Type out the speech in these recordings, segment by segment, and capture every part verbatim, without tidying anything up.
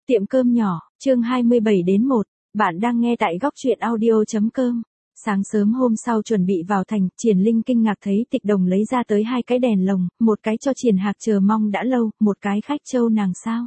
Tiệm cơm nhỏ, chương hai mươi bảy đến một, bạn đang nghe tại góc truyện audio.com. Sáng sớm hôm sau chuẩn bị vào thành, Triển Linh kinh ngạc thấy Tịch Đồng lấy ra tới hai cái đèn lồng, một cái cho Triển Hạc chờ mong đã lâu, một cái khách trâu nàng sao?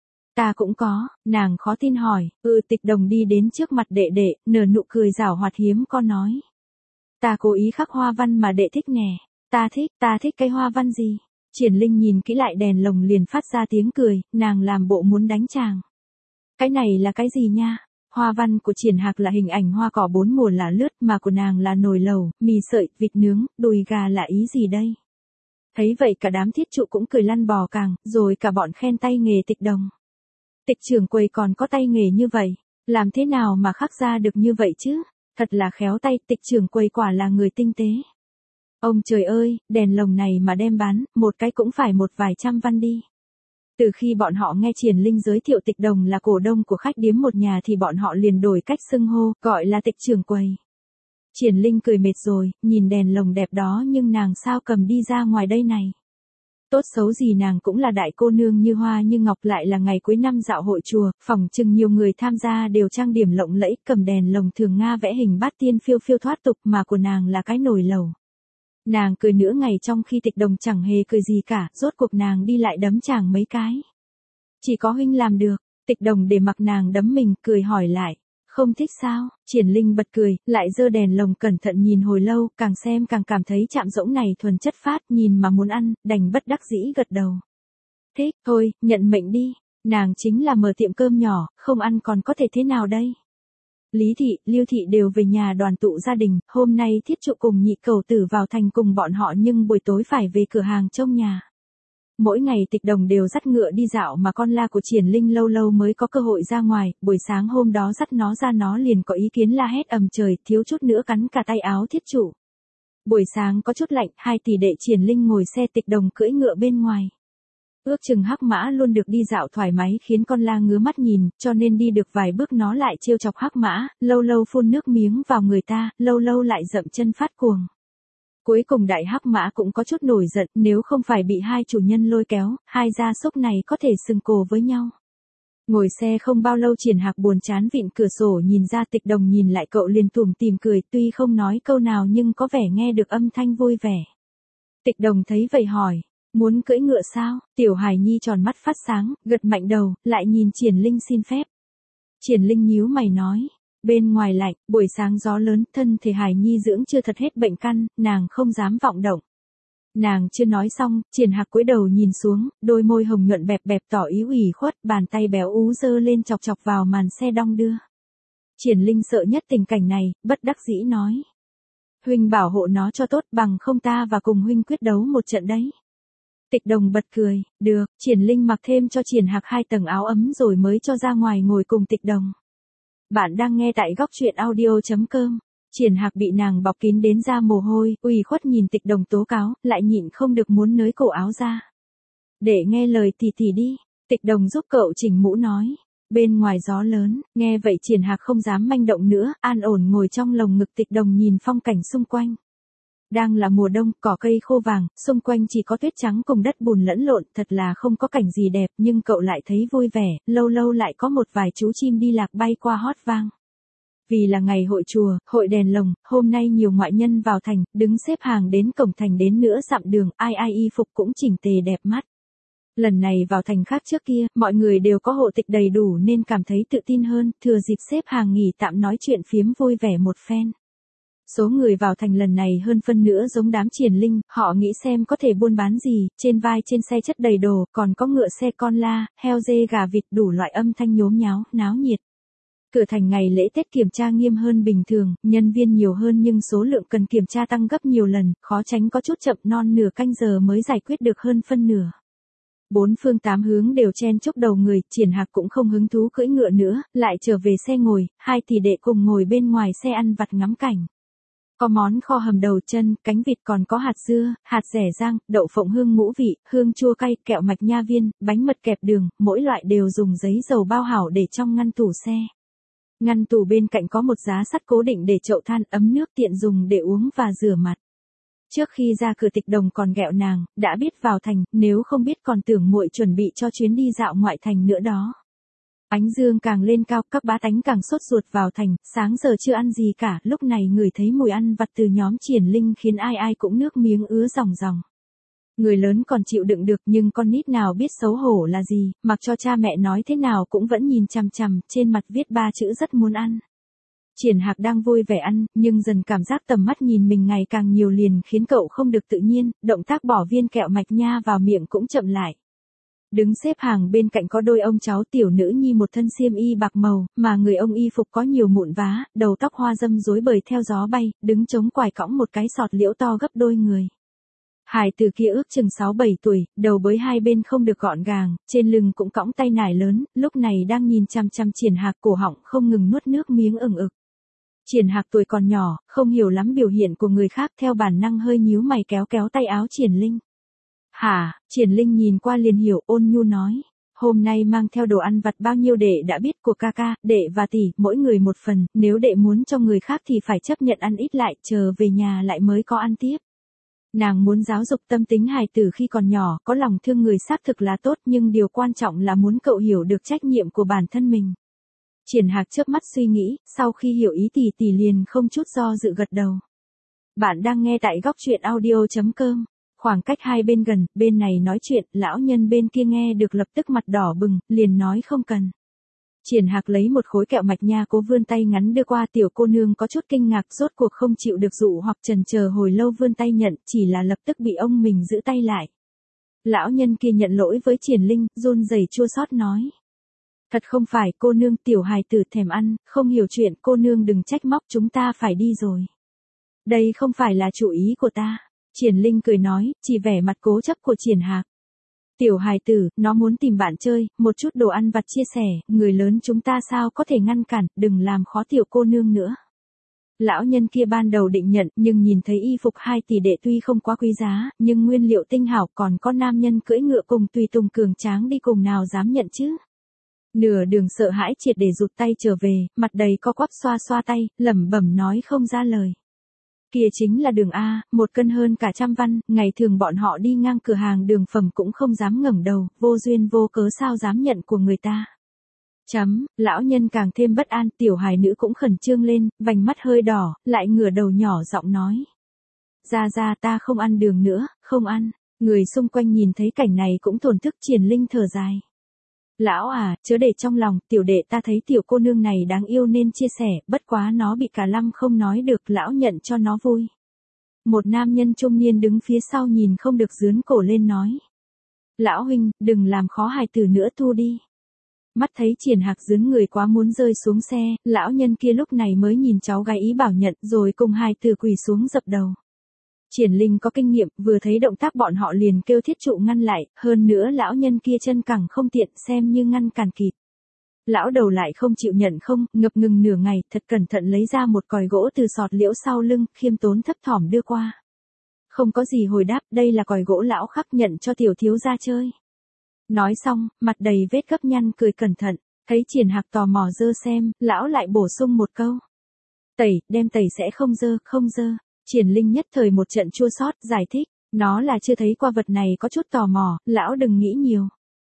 Ta cũng có, nàng khó tin hỏi, ừ Tịch Đồng đi đến trước mặt đệ đệ, nở nụ cười giảo hoạt hiếm con nói. Ta cố ý khắc hoa văn mà đệ thích nè, ta thích, ta thích cái hoa văn gì? Triển Linh nhìn kỹ lại đèn lồng liền phát ra tiếng cười, nàng làm bộ muốn đánh chàng. Cái này là cái gì nha? Hoa văn của Triển Hạc là hình ảnh hoa cỏ bốn mùa lá lướt, mà của nàng là nồi lẩu, mì sợi, vịt nướng, đùi gà là ý gì đây? Thấy vậy cả đám thiết trụ cũng cười lăn bò càng, rồi cả bọn khen tay nghề Tịch Đồng. Tịch trưởng quầy còn có tay nghề như vậy, làm thế nào mà khắc ra được như vậy chứ? Thật là khéo tay, Tịch trưởng quầy quả là người tinh tế. Ông trời ơi, đèn lồng này mà đem bán, một cái cũng phải một vài trăm văn đi. Từ khi bọn họ nghe Triển Linh giới thiệu Tịch Đồng là cổ đông của khách điếm một nhà thì bọn họ liền đổi cách xưng hô, gọi là Tịch trưởng quầy. Triển Linh cười mệt rồi, nhìn đèn lồng đẹp đó nhưng nàng sao cầm đi ra ngoài đây này. Tốt xấu gì nàng cũng là đại cô nương như hoa như ngọc, lại là ngày cuối năm dạo hội chùa, phỏng chừng nhiều người tham gia đều trang điểm lộng lẫy, cầm đèn lồng thường Nga vẽ hình bát tiên phiêu phiêu thoát tục, mà của nàng là cái nồi lẩu. Nàng cười nửa ngày trong khi Tịch Đồng chẳng hề cười gì cả, rốt cuộc nàng đi lại đấm chàng mấy cái. Chỉ có huynh làm được. Tịch Đồng để mặc nàng đấm mình, cười hỏi lại, không thích sao? Triển Linh bật cười, lại giơ đèn lồng cẩn thận nhìn hồi lâu, càng xem càng cảm thấy chạm rỗng này thuần chất phát, nhìn mà muốn ăn, đành bất đắc dĩ gật đầu. Thích, thôi, nhận mệnh đi, nàng chính là mở tiệm cơm nhỏ, không ăn còn có thể thế nào đây? Lý Thị, Lưu Thị đều về nhà đoàn tụ gia đình, hôm nay Thiết Trụ cùng Nhị Cẩu Tử vào thành cùng bọn họ nhưng buổi tối phải về cửa hàng trông nhà. Mỗi ngày Tịch Đồng đều dắt ngựa đi dạo mà con la của Triển Linh lâu lâu mới có cơ hội ra ngoài, buổi sáng hôm đó dắt nó ra nó liền có ý kiến la hét ầm trời, thiếu chút nữa cắn cả tay áo Thiết Trụ. Buổi sáng có chút lạnh, hai tỷ đệ Triển Linh ngồi xe, Tịch Đồng cưỡi ngựa bên ngoài. Ước chừng Hắc Mã luôn được đi dạo thoải mái khiến con la ngứa mắt nhìn, cho nên đi được vài bước nó lại trêu chọc Hắc Mã, lâu lâu phun nước miếng vào người ta, lâu lâu lại dậm chân phát cuồng. Cuối cùng đại Hắc Mã cũng có chút nổi giận, nếu không phải bị hai chủ nhân lôi kéo, hai gia súc này có thể sừng cổ với nhau. Ngồi xe không bao lâu Triển Hạc buồn chán vịn cửa sổ nhìn ra, Tịch Đồng nhìn lại cậu liền tủm tỉm cười, tuy không nói câu nào nhưng có vẻ nghe được âm thanh vui vẻ. Tịch Đồng thấy vậy hỏi, muốn cưỡi ngựa sao? Tiểu Hải Nhi tròn mắt phát sáng, gật mạnh đầu, lại nhìn Triển Linh xin phép. Triển Linh nhíu mày nói, bên ngoài lạnh, buổi sáng gió lớn, thân thể Hải Nhi dưỡng chưa thật hết bệnh căn, nàng không dám vọng động. Nàng chưa nói xong, Triển Hạc cúi đầu nhìn xuống, đôi môi hồng nhuận bẹp bẹp tỏ ý ủy khuất, bàn tay béo ú giơ lên chọc chọc vào màn xe đong đưa. Triển Linh sợ nhất tình cảnh này, bất đắc dĩ nói, huynh bảo hộ nó cho tốt, bằng không ta và cùng huynh quyết đấu một trận đấy. Tịch Đồng bật cười, được. Triển Linh mặc thêm cho Triển Hạc hai tầng áo ấm rồi mới cho ra ngoài ngồi cùng Tịch Đồng. Bạn đang nghe tại góc truyện audio.com. Triển Hạc bị nàng bọc kín đến ra mồ hôi, ủy khuất nhìn Tịch Đồng tố cáo, lại nhịn không được muốn nới cổ áo ra. Để nghe lời tỷ tỷ đi. Tịch Đồng giúp cậu chỉnh mũ nói. Bên ngoài gió lớn, nghe vậy Triển Hạc không dám manh động nữa, an ổn ngồi trong lồng ngực Tịch Đồng nhìn phong cảnh xung quanh. Đang là mùa đông, cỏ cây khô vàng, xung quanh chỉ có tuyết trắng cùng đất bùn lẫn lộn, thật là không có cảnh gì đẹp, nhưng cậu lại thấy vui vẻ, lâu lâu lại có một vài chú chim đi lạc bay qua hót vang. Vì là ngày hội chùa, hội đèn lồng, hôm nay nhiều ngoại nhân vào thành, đứng xếp hàng đến cổng thành đến nửa dặm đường, ai ai y phục cũng chỉnh tề đẹp mắt. Lần này vào thành khác trước kia, mọi người đều có hộ tịch đầy đủ nên cảm thấy tự tin hơn, thừa dịp xếp hàng nghỉ tạm nói chuyện phiếm vui vẻ một phen. Số người vào thành lần này hơn phân nửa giống đám Triển Linh, họ nghĩ xem có thể buôn bán gì, trên vai trên xe chất đầy đồ, còn có ngựa xe con la, heo dê gà vịt đủ loại âm thanh nhốm nháo, náo nhiệt. Cửa thành ngày lễ Tết kiểm tra nghiêm hơn bình thường, nhân viên nhiều hơn nhưng số lượng cần kiểm tra tăng gấp nhiều lần, khó tránh có chút chậm, non nửa canh giờ mới giải quyết được hơn phân nửa. Bốn phương tám hướng đều chen chúc đầu người, Triển Hạc cũng không hứng thú cưỡi ngựa nữa, lại trở về xe ngồi, hai tỷ đệ cùng ngồi bên ngoài xe ăn vặt ngắm cảnh. Có món kho hầm đầu chân, cánh vịt, còn có hạt dưa, hạt dẻ rang, đậu phộng hương ngũ vị, hương chua cay, kẹo mạch nha viên, bánh mật kẹp đường, mỗi loại đều dùng giấy dầu bao hảo để trong ngăn tủ xe. Ngăn tủ bên cạnh có một giá sắt cố định để chậu than, ấm nước tiện dùng để uống và rửa mặt. Trước khi ra cửa Tịch Đồng còn ghẹo nàng, đã biết vào thành, nếu không biết còn tưởng muội chuẩn bị cho chuyến đi dạo ngoại thành nữa đó. Ánh dương càng lên cao, các bá tánh càng sốt ruột vào thành, sáng giờ chưa ăn gì cả, lúc này ngửi thấy mùi ăn vặt từ nhóm Triển Linh khiến ai ai cũng nước miếng ứa ròng ròng. Người lớn còn chịu đựng được nhưng con nít nào biết xấu hổ là gì, mặc cho cha mẹ nói thế nào cũng vẫn nhìn chằm chằm, trên mặt viết ba chữ rất muốn ăn. Triển Hạc đang vui vẻ ăn, nhưng dần cảm giác tầm mắt nhìn mình ngày càng nhiều liền khiến cậu không được tự nhiên, động tác bỏ viên kẹo mạch nha vào miệng cũng chậm lại. Đứng xếp hàng bên cạnh có đôi ông cháu tiểu nữ nhi một thân xiêm y bạc màu, mà người ông y phục có nhiều mụn vá, đầu tóc hoa dâm rối bời theo gió bay, đứng chống quải cõng một cái sọt liễu to gấp đôi người. Hải tử kia ước chừng sáu bảy tuổi, đầu bới hai bên không được gọn gàng, trên lưng cũng cõng tay nải lớn, lúc này đang nhìn chăm chăm Triển Hạc, cổ họng không ngừng nuốt nước miếng ừng ực. Triển Hạc tuổi còn nhỏ, không hiểu lắm biểu hiện của người khác, theo bản năng hơi nhíu mày kéo kéo tay áo Triển Linh. Hả? Triển Linh nhìn qua liền hiểu, ôn nhu nói. Hôm nay mang theo đồ ăn vặt bao nhiêu đệ đã biết, của ca ca, đệ và tỷ, mỗi người một phần, nếu đệ muốn cho người khác thì phải chấp nhận ăn ít lại, chờ về nhà lại mới có ăn tiếp. Nàng muốn giáo dục tâm tính hài tử khi còn nhỏ, có lòng thương người xác thực là tốt, nhưng điều quan trọng là muốn cậu hiểu được trách nhiệm của bản thân mình. Triển Hạc chớp mắt suy nghĩ, sau khi hiểu ý tỷ tỷ liền không chút do dự gật đầu. Bạn đang nghe tại góc truyện audio chấm com. Khoảng cách hai bên gần, bên này nói chuyện, lão nhân bên kia nghe được lập tức mặt đỏ bừng, liền nói không cần. Triển Hạc lấy một khối kẹo mạch nha cố vươn tay ngắn đưa qua, tiểu cô nương có chút kinh ngạc, rốt cuộc không chịu được dụ hoặc chần chờ hồi lâu vươn tay nhận, chỉ là lập tức bị ông mình giữ tay lại. Lão nhân kia nhận lỗi với Triển Linh, run rẩy chua xót nói. Thật không phải, cô nương, tiểu hài tử thèm ăn, không hiểu chuyện, cô nương đừng trách móc, chúng ta phải đi rồi. Đây không phải là chủ ý của ta. Triển Linh cười nói, chỉ vẻ mặt cố chấp của Triển Hạc. Tiểu hài tử, nó muốn tìm bạn chơi, một chút đồ ăn vặt chia sẻ, người lớn chúng ta sao có thể ngăn cản, đừng làm khó tiểu cô nương nữa. Lão nhân kia ban đầu định nhận, nhưng nhìn thấy y phục hai tỷ đệ tuy không quá quý giá, nhưng nguyên liệu tinh hảo, còn có nam nhân cưỡi ngựa cùng tùy tùng cường tráng đi cùng, nào dám nhận chứ. Nửa đường sợ hãi triệt để rụt tay trở về, mặt đầy co quắp xoa xoa tay, lẩm bẩm nói không ra lời. Kia chính là đường A, một cân hơn cả trăm văn, ngày thường bọn họ đi ngang cửa hàng đường phẩm cũng không dám ngẩng đầu, vô duyên vô cớ sao dám nhận của người ta. Chấm, lão nhân càng thêm bất an, tiểu hài nữ cũng khẩn trương lên, vành mắt hơi đỏ, lại ngửa đầu nhỏ giọng nói. Ra ra ta không ăn đường nữa, không ăn. Người xung quanh nhìn thấy cảnh này cũng thổn thức. Triển Linh thở dài. Lão à, chớ để trong lòng, tiểu đệ ta thấy tiểu cô nương này đáng yêu nên chia sẻ, bất quá nó bị cả lăm không nói được, lão nhận cho nó vui. Một nam nhân trung niên đứng phía sau nhìn không được dướn cổ lên nói. Lão huynh, đừng làm khó hài tử nữa, thu đi. Mắt thấy Triển Hạc dướn người quá muốn rơi xuống xe, lão nhân kia lúc này mới nhìn cháu gái ý bảo nhận, rồi cùng hài tử quỳ xuống dập đầu. Triển Linh có kinh nghiệm, vừa thấy động tác bọn họ liền kêu thiết trụ ngăn lại, hơn nữa lão nhân kia chân cẳng không tiện, xem như ngăn cản kịp. Lão đầu lại không chịu nhận không, ngập ngừng nửa ngày, thật cẩn thận lấy ra một còi gỗ từ sọt liễu sau lưng, khiêm tốn thấp thỏm đưa qua. Không có gì hồi đáp, đây là còi gỗ lão khắc nhận cho tiểu thiếu gia chơi. Nói xong, mặt đầy vết gấp nhăn cười cẩn thận, thấy Triển Hạc tò mò dơ xem, lão lại bổ sung một câu. Tẩy, đem tẩy sẽ không dơ, không dơ. Triển Linh nhất thời một trận chua xót, giải thích, nó là chưa thấy qua vật này, có chút tò mò, lão đừng nghĩ nhiều.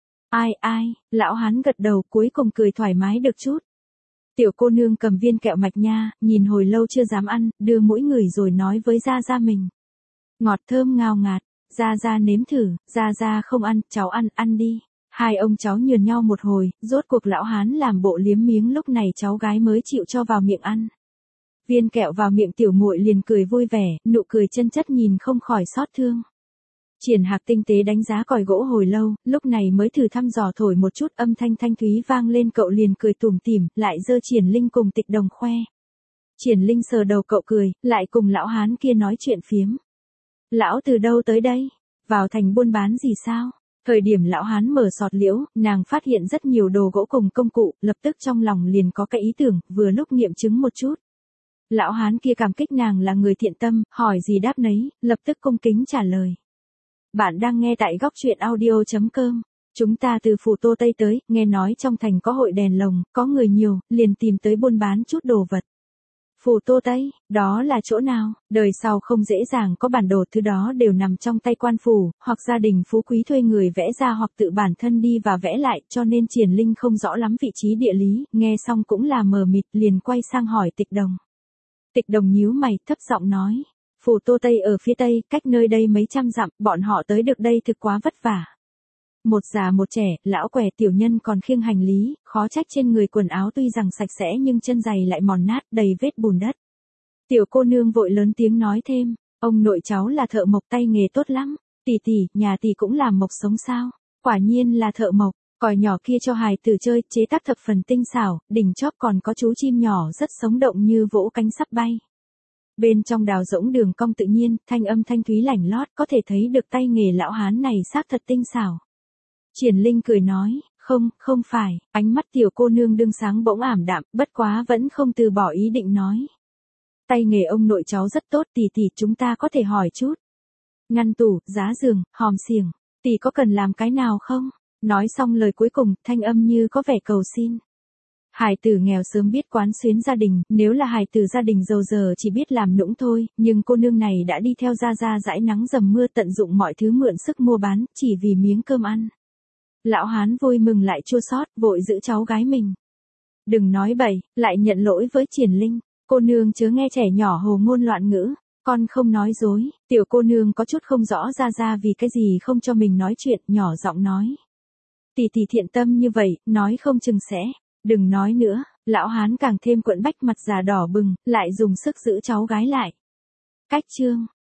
Ai ai, lão hán gật đầu, cuối cùng cười thoải mái được chút. Tiểu cô nương cầm viên kẹo mạch nha, nhìn hồi lâu chưa dám ăn, đưa mỗi người rồi nói với Gia Gia mình. Ngọt thơm ngào ngạt, Gia Gia nếm thử, Gia Gia không ăn, cháu ăn, ăn đi. Hai ông cháu nhườn nhau một hồi, rốt cuộc lão hán làm bộ liếm miếng, lúc này cháu gái mới chịu cho vào miệng ăn. Viên kẹo vào miệng tiểu muội liền cười vui vẻ, nụ cười chân chất nhìn không khỏi xót thương. Triển Hạc tinh tế đánh giá còi gỗ hồi lâu, lúc này mới thử thăm dò thổi một chút, âm thanh thanh thúy vang lên, cậu liền cười tủm tỉm, lại giơ Triển Linh cùng Tịch Đồng khoe. Triển Linh sờ đầu cậu cười, lại cùng lão hán kia nói chuyện phiếm. Lão từ đâu tới đây? Vào thành buôn bán gì sao? Thời điểm lão hán mở sọt liễu, nàng phát hiện rất nhiều đồ gỗ cùng công cụ, lập tức trong lòng liền có cái ý tưởng, vừa lúc nghiệm chứng một chút. Lão hán kia cảm kích nàng là người thiện tâm, hỏi gì đáp nấy, lập tức cung kính trả lời. Bạn đang nghe tại góc truyện audio chấm com. Chúng ta từ Phủ Tô Tây tới, nghe nói trong thành có hội đèn lồng, có người nhiều, liền tìm tới buôn bán chút đồ vật. Phủ Tô Tây, đó là chỗ nào? Đời sau không dễ dàng có bản đồ, thứ đó đều nằm trong tay quan phủ, hoặc gia đình phú quý thuê người vẽ ra hoặc tự bản thân đi và vẽ lại, cho nên Triển Linh không rõ lắm vị trí địa lý, nghe xong cũng là mờ mịt, liền quay sang hỏi Tịch Đồng. Tịch Đồng nhíu mày, thấp giọng nói, Phủ Tô Tây ở phía tây, cách nơi đây mấy trăm dặm, bọn họ tới được đây thực quá vất vả. Một già một trẻ, lão què tiểu nhân còn khiêng hành lý, khó trách trên người quần áo tuy rằng sạch sẽ nhưng chân giày lại mòn nát, đầy vết bùn đất. Tiểu cô nương vội lớn tiếng nói thêm, ông nội cháu là thợ mộc tay nghề tốt lắm, tỷ tỷ, nhà tỷ cũng làm mộc sống sao? Quả nhiên là thợ mộc, còi nhỏ kia cho hài tử chơi, chế tác thập phần tinh xảo, đỉnh chóp còn có chú chim nhỏ rất sống động như vỗ cánh sắp bay. Bên trong đào rỗng đường cong tự nhiên, thanh âm thanh thúy lảnh lót, có thể thấy được tay nghề lão hán này xác thật tinh xảo. Triển Linh cười nói, không, không phải, ánh mắt tiểu cô nương đương sáng bỗng ảm đạm, bất quá vẫn không từ bỏ ý định nói. Tay nghề ông nội cháu rất tốt, tỷ tỷ, chúng ta có thể hỏi chút. Ngăn tủ, giá giường, hòm xiềng, tỷ có cần làm cái nào không? Nói xong lời cuối cùng, thanh âm như có vẻ cầu xin. Hải tử nghèo sớm biết quán xuyến gia đình, nếu là hải tử gia đình giàu giờ chỉ biết làm nũng thôi, nhưng cô nương này đã đi theo gia gia dãi nắng dầm mưa tận dụng mọi thứ mượn sức mua bán, chỉ vì miếng cơm ăn. Lão hán vui mừng lại chua xót, vội giữ cháu gái mình. Đừng nói bậy, lại nhận lỗi với Triển Linh, cô nương chớ nghe trẻ nhỏ hồ ngôn loạn ngữ, con không nói dối. Tiểu cô nương có chút không rõ gia gia vì cái gì không cho mình nói chuyện, nhỏ giọng nói. Tỷ tỷ thiện tâm như vậy, nói không chừng sẽ. Đừng nói nữa, lão hán càng thêm quẫn bách, mặt già đỏ bừng, lại dùng sức giữ cháu gái lại. Cách chương